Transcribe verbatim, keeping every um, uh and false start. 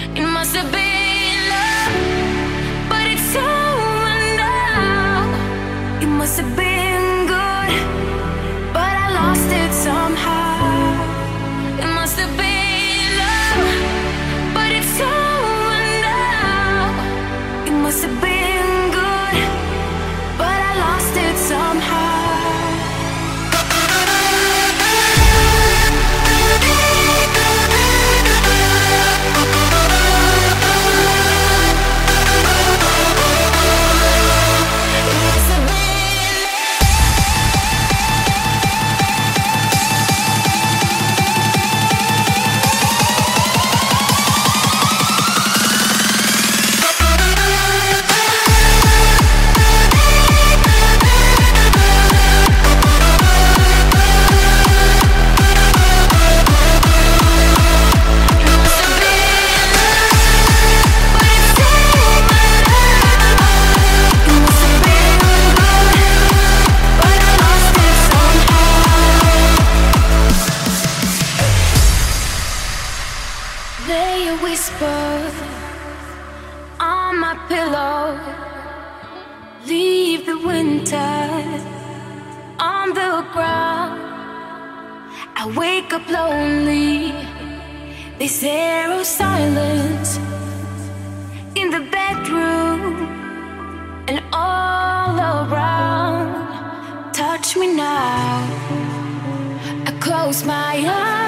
It must have been love, but it's over now. It must have been good, but I lost it somehow. It must have been love, but it's over now. It must have been good, but I lost it somehow. They whisper on my pillow, leave the winter on the ground. I wake up lonely, they stare of silence in the bedroom and all around. Touch me now, I close my eyes.